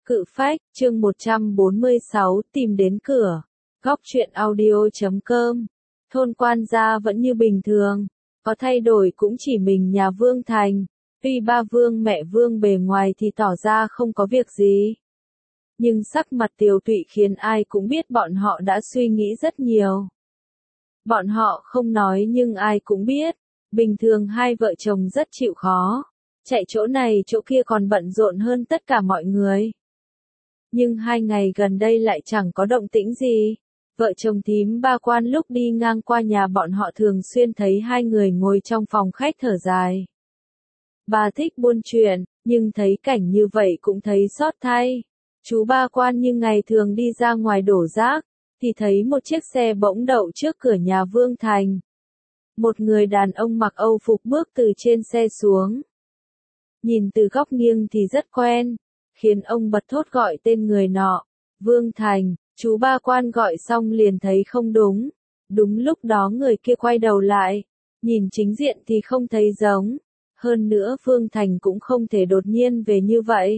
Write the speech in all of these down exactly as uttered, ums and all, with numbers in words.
Cự phách, chương một trăm bốn mươi sáu, tìm đến cửa. Góc truyện audio chấm com. Thôn Quan Gia vẫn như bình thường, có thay đổi cũng chỉ mình nhà Vương Thành. Tuy ba Vương mẹ Vương bề ngoài thì tỏ ra không có việc gì, nhưng sắc mặt tiều tụy khiến ai cũng biết bọn họ đã suy nghĩ rất nhiều. Bọn họ không nói nhưng ai cũng biết, bình thường hai vợ chồng rất chịu khó, chạy chỗ này chỗ kia còn bận rộn hơn tất cả mọi người. Nhưng hai ngày gần đây lại chẳng có động tĩnh gì. Vợ chồng thím Ba Quan lúc đi ngang qua nhà bọn họ thường xuyên thấy hai người ngồi trong phòng khách thở dài. Bà thích buôn chuyện, nhưng thấy cảnh như vậy cũng thấy xót thay. Chú Ba Quan như ngày thường đi ra ngoài đổ rác, thì thấy một chiếc xe bỗng đậu trước cửa nhà Vương Thành. Một người đàn ông mặc Âu phục bước từ trên xe xuống. Nhìn từ góc nghiêng thì rất quen, khiến ông bật thốt gọi tên người nọ. Vương Thành. Chú Ba Quan gọi xong liền thấy không đúng. Đúng lúc đó người kia quay đầu lại, nhìn chính diện thì không thấy giống. Hơn nữa Vương Thành cũng không thể đột nhiên về như vậy.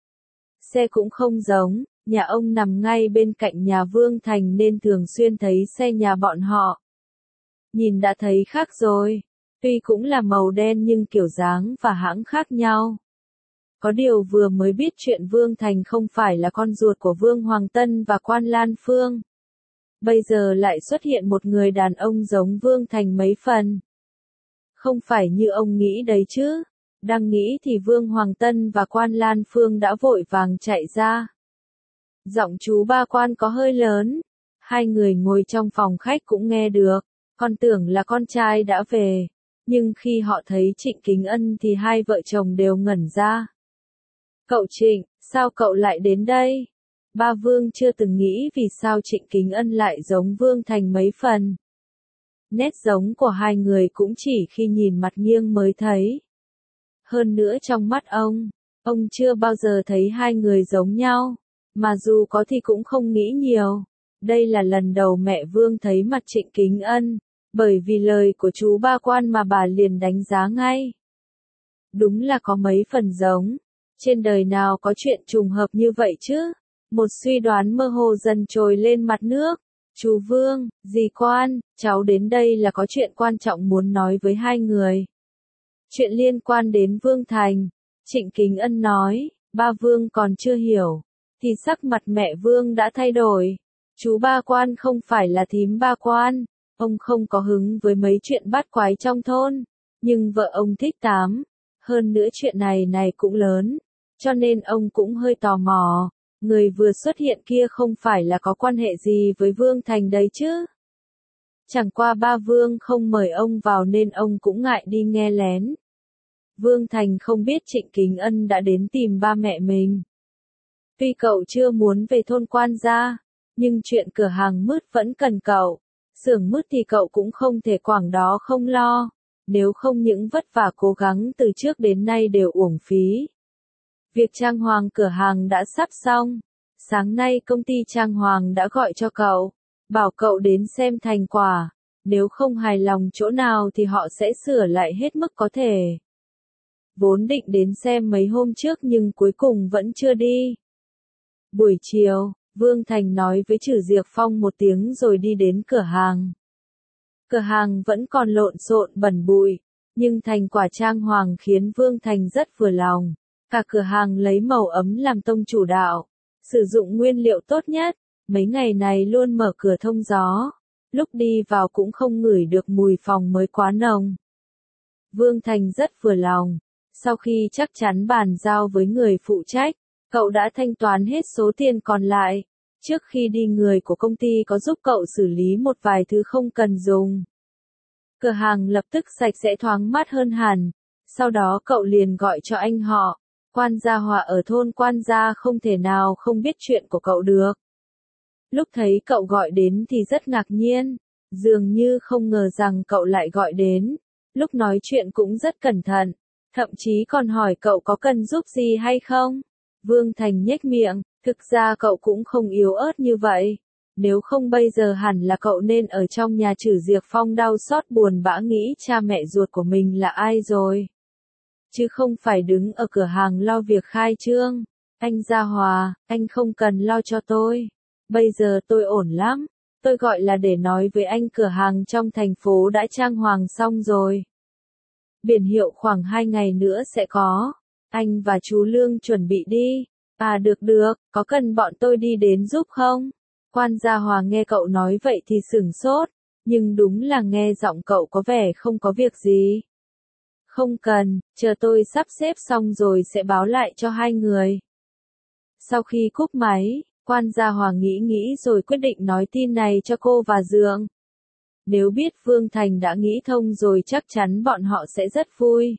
Xe cũng không giống, nhà ông nằm ngay bên cạnh nhà Vương Thành nên thường xuyên thấy xe nhà bọn họ. Nhìn đã thấy khác rồi, tuy cũng là màu đen nhưng kiểu dáng và hãng khác nhau. Có điều vừa mới biết chuyện Vương Thành không phải là con ruột của Vương Hoàng Tân và Quan Lan Phương. Bây giờ lại xuất hiện một người đàn ông giống Vương Thành mấy phần. Không phải như ông nghĩ đấy chứ. Đang nghĩ thì Vương Hoàng Tân và Quan Lan Phương đã vội vàng chạy ra. Giọng chú Ba Quan có hơi lớn. Hai người ngồi trong phòng khách cũng nghe được. Còn tưởng là con trai đã về. Nhưng khi họ thấy Trịnh Kính Ân thì hai vợ chồng đều ngẩn ra. Cậu Trịnh, sao cậu lại đến đây? Ba Vương chưa từng nghĩ vì sao Trịnh Kính Ân lại giống Vương Thành mấy phần. Nét giống của hai người cũng chỉ khi nhìn mặt nghiêng mới thấy. Hơn nữa trong mắt ông, ông chưa bao giờ thấy hai người giống nhau, mà dù có thì cũng không nghĩ nhiều. Đây là lần đầu mẹ Vương thấy mặt Trịnh Kính Ân, bởi vì lời của chú Ba Quan mà bà liền đánh giá ngay. Đúng là có mấy phần giống. Trên đời nào có chuyện trùng hợp như vậy chứ? Một suy đoán mơ hồ dần trồi lên mặt nước. Chú Vương, dì Quan, cháu đến đây là có chuyện quan trọng muốn nói với hai người. Chuyện liên quan đến Vương Thành. Trịnh Kính Ân nói, ba Vương còn chưa hiểu, thì sắc mặt mẹ Vương đã thay đổi. Chú Ba Quan không phải là thím Ba Quan, ông không có hứng với mấy chuyện bát quái trong thôn, nhưng vợ ông thích tám. Hơn nữa chuyện này này cũng lớn, cho nên ông cũng hơi tò mò, người vừa xuất hiện kia không phải là có quan hệ gì với Vương Thành đấy chứ. Chẳng qua ba Vương không mời ông vào nên ông cũng ngại đi nghe lén. Vương Thành không biết Trịnh Kính Ân đã đến tìm ba mẹ mình. Tuy cậu chưa muốn về thôn Quan Gia, nhưng chuyện cửa hàng mứt vẫn cần cậu. Xưởng mứt thì cậu cũng không thể quảng đó không lo. Nếu không những vất vả cố gắng từ trước đến nay đều uổng phí. Việc trang hoàng cửa hàng đã sắp xong. Sáng nay công ty trang hoàng đã gọi cho cậu, bảo cậu đến xem thành quả. Nếu không hài lòng chỗ nào thì họ sẽ sửa lại hết mức có thể. Vốn định đến xem mấy hôm trước nhưng cuối cùng vẫn chưa đi. Buổi chiều, Vương Thành nói với Trử Diệp Phong một tiếng rồi đi đến cửa hàng. Cửa hàng vẫn còn lộn xộn bẩn bụi, nhưng thành quả trang hoàng khiến Vương Thành rất vừa lòng. Cả cửa hàng lấy màu ấm làm tông chủ đạo, sử dụng nguyên liệu tốt nhất, mấy ngày này luôn mở cửa thông gió, lúc đi vào cũng không ngửi được mùi phòng mới quá nồng. Vương Thành rất vừa lòng, sau khi chắc chắn bàn giao với người phụ trách, cậu đã thanh toán hết số tiền còn lại. Trước khi đi người của công ty có giúp cậu xử lý một vài thứ không cần dùng. Cửa hàng lập tức sạch sẽ thoáng mát hơn hẳn. Sau đó cậu liền gọi cho anh họ. Quan Gia Hòa ở thôn Quan Gia không thể nào không biết chuyện của cậu được. Lúc thấy cậu gọi đến thì rất ngạc nhiên. Dường như không ngờ rằng cậu lại gọi đến. Lúc nói chuyện cũng rất cẩn thận. Thậm chí còn hỏi cậu có cần giúp gì hay không. Vương Thành nhếch miệng. Thực ra cậu cũng không yếu ớt như vậy. Nếu không bây giờ hẳn là cậu nên ở trong nhà Trử Diệp Phong đau xót buồn bã nghĩ cha mẹ ruột của mình là ai rồi. Chứ không phải đứng ở cửa hàng lo việc khai trương. Anh Gia Hòa, anh không cần lo cho tôi. Bây giờ tôi ổn lắm. Tôi gọi là để nói với anh cửa hàng trong thành phố đã trang hoàng xong rồi. Biển hiệu khoảng hai ngày nữa sẽ có. Anh và chú Lương chuẩn bị đi. À được được, có cần bọn tôi đi đến giúp không? Quan Gia Hòa nghe cậu nói vậy thì sửng sốt, nhưng đúng là nghe giọng cậu có vẻ không có việc gì. Không cần, chờ tôi sắp xếp xong rồi sẽ báo lại cho hai người. Sau khi cúp máy, Quan Gia Hòa nghĩ nghĩ rồi quyết định nói tin này cho cô và Dượng. Nếu biết Vương Thành đã nghĩ thông rồi chắc chắn bọn họ sẽ rất vui.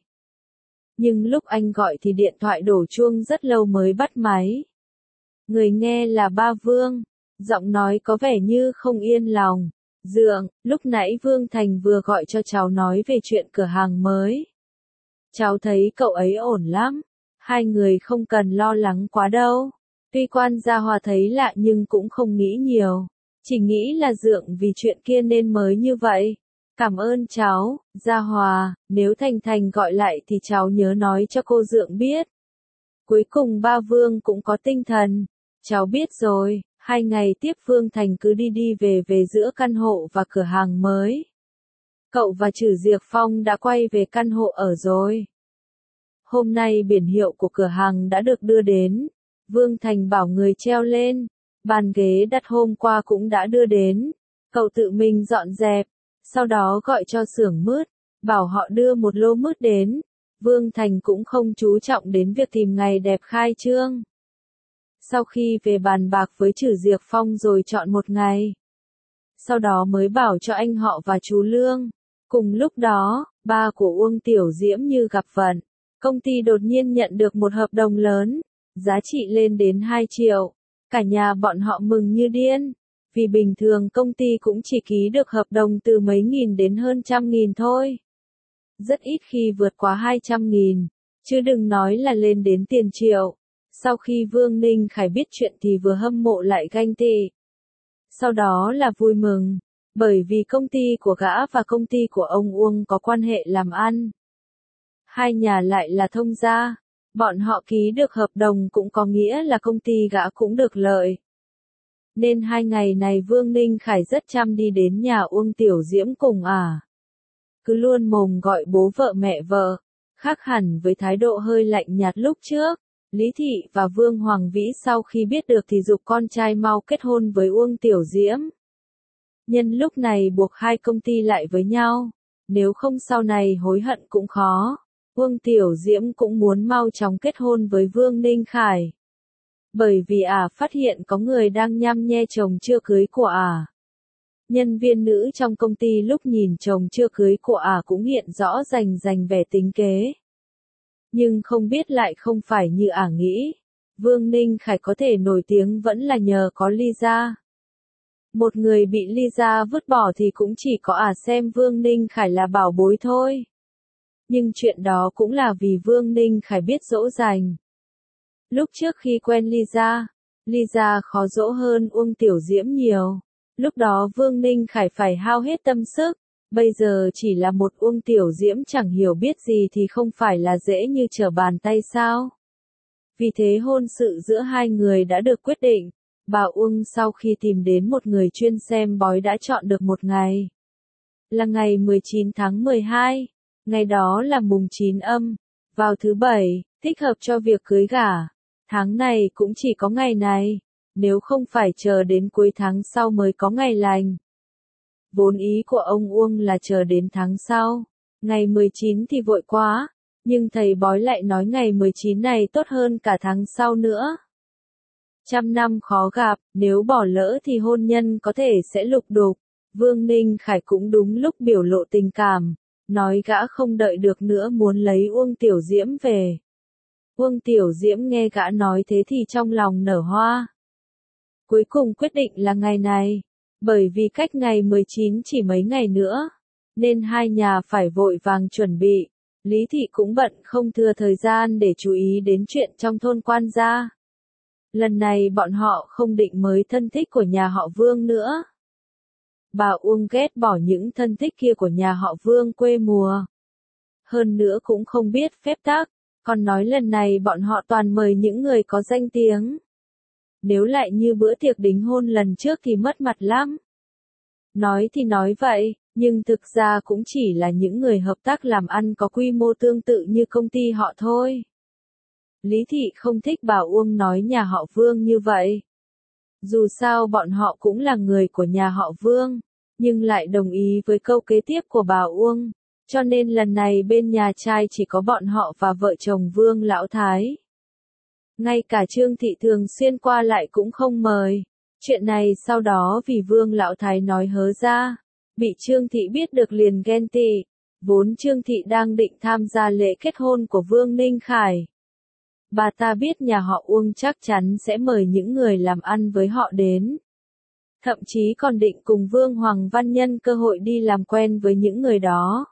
Nhưng lúc anh gọi thì điện thoại đổ chuông rất lâu mới bắt máy. Người nghe là ba Vương, giọng nói có vẻ như không yên lòng. Dượng, lúc nãy Vương Thành vừa gọi cho cháu nói về chuyện cửa hàng mới. Cháu thấy cậu ấy ổn lắm, hai người không cần lo lắng quá đâu. Tuy Quan Gia Hòa thấy lạ nhưng cũng không nghĩ nhiều, chỉ nghĩ là Dượng vì chuyện kia nên mới như vậy. Cảm ơn cháu, Gia Hòa, nếu Thành Thành gọi lại thì cháu nhớ nói cho cô Dượng biết. Cuối cùng ba Vương cũng có tinh thần. Cháu biết rồi, hai ngày tiếp Vương Thành cứ đi đi về về giữa căn hộ và cửa hàng mới. Cậu và Trử Diệc Phong đã quay về căn hộ ở rồi. Hôm nay biển hiệu của cửa hàng đã được đưa đến. Vương Thành bảo người treo lên. Bàn ghế đặt hôm qua cũng đã đưa đến. Cậu tự mình dọn dẹp. Sau đó gọi cho xưởng mứt, bảo họ đưa một lô mứt đến. Vương Thành cũng không chú trọng đến việc tìm ngày đẹp khai trương. Sau khi về bàn bạc với Trử Diệc Phong rồi chọn một ngày. Sau đó mới bảo cho anh họ và chú Lương. Cùng lúc đó, ba của Uông Tiểu Diễm như gặp vận. Công ty đột nhiên nhận được một hợp đồng lớn, giá trị lên đến hai triệu. Cả nhà bọn họ mừng như điên. Vì bình thường công ty cũng chỉ ký được hợp đồng từ mấy nghìn đến hơn trăm nghìn thôi. Rất ít khi vượt quá hai trăm nghìn, chứ đừng nói là lên đến tiền triệu. Sau khi Vương Ninh Khải biết chuyện thì vừa hâm mộ lại ganh tị. Sau đó là vui mừng, bởi vì công ty của gã và công ty của ông Uông có quan hệ làm ăn. Hai nhà lại là thông gia, bọn họ ký được hợp đồng cũng có nghĩa là công ty gã cũng được lợi. Nên hai ngày này Vương Ninh Khải rất chăm đi đến nhà Uông Tiểu Diễm cùng à. Cứ luôn mồm gọi bố vợ mẹ vợ, khác hẳn với thái độ hơi lạnh nhạt lúc trước. Lý Thị và Vương Hoàng Vĩ sau khi biết được thì giục con trai mau kết hôn với Uông Tiểu Diễm. Nhân lúc này buộc hai công ty lại với nhau, nếu không sau này hối hận cũng khó. Uông Tiểu Diễm cũng muốn mau chóng kết hôn với Vương Ninh Khải. Bởi vì ả à phát hiện có người đang nhăm nhe chồng chưa cưới của ả. À. Nhân viên nữ trong công ty lúc nhìn chồng chưa cưới của ả à cũng hiện rõ rành rành vẻ tính kế. Nhưng không biết lại không phải như ả à nghĩ. Vương Ninh Khải có thể nổi tiếng vẫn là nhờ có Lisa. Một người bị Lisa vứt bỏ thì cũng chỉ có ả à xem Vương Ninh Khải là bảo bối thôi. Nhưng chuyện đó cũng là vì Vương Ninh Khải biết dỗ dành. Lúc trước khi quen Lisa, Lisa khó dỗ hơn Uông Tiểu Diễm nhiều. Lúc đó Vương Ninh Khải phải hao hết tâm sức. Bây giờ chỉ là một Uông Tiểu Diễm chẳng hiểu biết gì thì không phải là dễ như trở bàn tay sao. Vì thế hôn sự giữa hai người đã được quyết định. Bà Uông sau khi tìm đến một người chuyên xem bói đã chọn được một ngày. Là ngày mười chín tháng mười hai. Ngày đó là mùng chín âm. Vào thứ bảy, thích hợp cho việc cưới gả. Tháng này cũng chỉ có ngày này. Nếu không phải chờ đến cuối tháng sau mới có ngày lành. Vốn ý của ông Uông là chờ đến tháng sau. Ngày mười chín thì vội quá. Nhưng thầy bói lại nói ngày mười chín này tốt hơn cả tháng sau nữa. Trăm năm khó gặp, nếu bỏ lỡ thì hôn nhân có thể sẽ lục đục. Vương Ninh Khải cũng đúng lúc biểu lộ tình cảm. Nói gã không đợi được nữa muốn lấy Uông Tiểu Diễm về. Uông Tiểu Diễm nghe gã nói thế thì trong lòng nở hoa. Cuối cùng quyết định là ngày này. Bởi vì cách ngày mười chín chỉ mấy ngày nữa. Nên hai nhà phải vội vàng chuẩn bị. Lý Thị cũng bận không thừa thời gian để chú ý đến chuyện trong thôn Quan gia. Lần này bọn họ không định mời thân thích của nhà họ Vương nữa. Bà Uông ghét bỏ những thân thích kia của nhà họ Vương quê mùa. Hơn nữa cũng không biết phép tắc, Còn nói lần này bọn họ toàn mời những người có danh tiếng. Nếu lại như bữa tiệc đính hôn lần trước thì mất mặt lắm. Nói thì nói vậy, nhưng thực ra cũng chỉ là những người hợp tác làm ăn có quy mô tương tự như công ty họ thôi. Lý Thị không thích bà Uông nói nhà họ Vương như vậy. Dù sao bọn họ cũng là người của nhà họ Vương, nhưng lại đồng ý với câu kế tiếp của bà Uông, cho nên lần này bên nhà trai chỉ có bọn họ và vợ chồng Vương Lão Thái. Ngay cả Trương Thị thường xuyên qua lại cũng không mời. Chuyện này sau đó vì Vương Lão Thái nói hớ ra, bị Trương Thị biết được liền ghen tị. Vốn Trương Thị đang định tham gia lễ kết hôn của Vương Ninh Khải. Bà ta biết nhà họ Uông chắc chắn sẽ mời những người làm ăn với họ đến. Thậm chí còn định cùng Vương Hoàng Văn nhân cơ hội đi làm quen với những người đó.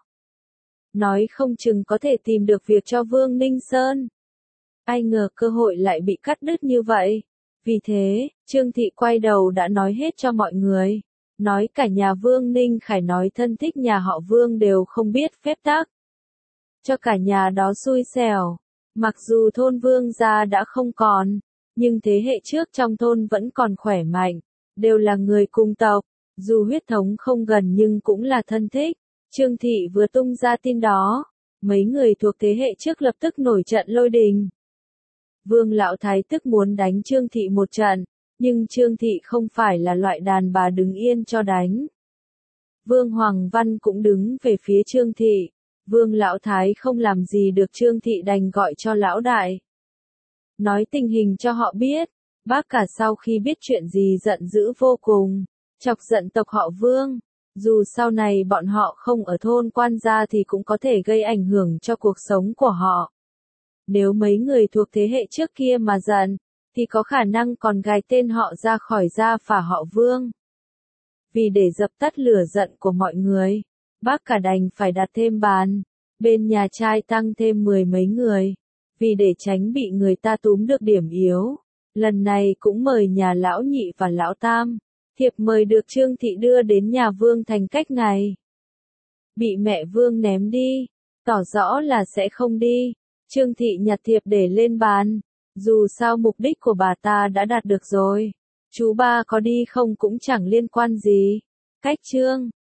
Nói không chừng có thể tìm được việc cho Vương Ninh Sơn. Ai ngờ cơ hội lại bị cắt đứt như vậy. Vì thế, Trương Thị quay đầu đã nói hết cho mọi người. Nói cả nhà Vương Ninh Khải nói thân thích nhà họ Vương đều không biết phép tắc. Cho cả nhà đó xui xẻo. Mặc dù thôn Vương gia đã không còn, nhưng thế hệ trước trong thôn vẫn còn khỏe mạnh, đều là người cùng tộc, dù huyết thống không gần nhưng cũng là thân thích. Trương Thị vừa tung ra tin đó, mấy người thuộc thế hệ trước lập tức nổi trận lôi đình. Vương Lão Thái tức muốn đánh Trương Thị một trận, nhưng Trương Thị không phải là loại đàn bà đứng yên cho đánh. Vương Hoàng Văn cũng đứng về phía Trương Thị. Vương Lão Thái không làm gì được Trương Thị đành gọi cho Lão Đại. Nói tình hình cho họ biết, bác cả sau khi biết chuyện gì giận dữ vô cùng, chọc giận tộc họ Vương. Dù sau này bọn họ không ở thôn Quan Gia thì cũng có thể gây ảnh hưởng cho cuộc sống của họ. Nếu mấy người thuộc thế hệ trước kia mà giận, thì có khả năng còn gài tên họ ra khỏi gia phả họ Vương. Vì để dập tắt lửa giận của mọi người, bác cả đành phải đặt thêm bàn, bên nhà trai tăng thêm mười mấy người, vì để tránh bị người ta túm được điểm yếu. Lần này cũng mời nhà lão nhị và lão tam, thiệp mời được Trương Thị đưa đến nhà Vương thành cách ngày. Bị mẹ Vương ném đi, tỏ rõ là sẽ không đi. Trương Thị nhặt thiệp để lên bàn, dù sao mục đích của bà ta đã đạt được rồi. Chú ba có đi không cũng chẳng liên quan gì. Cách Trương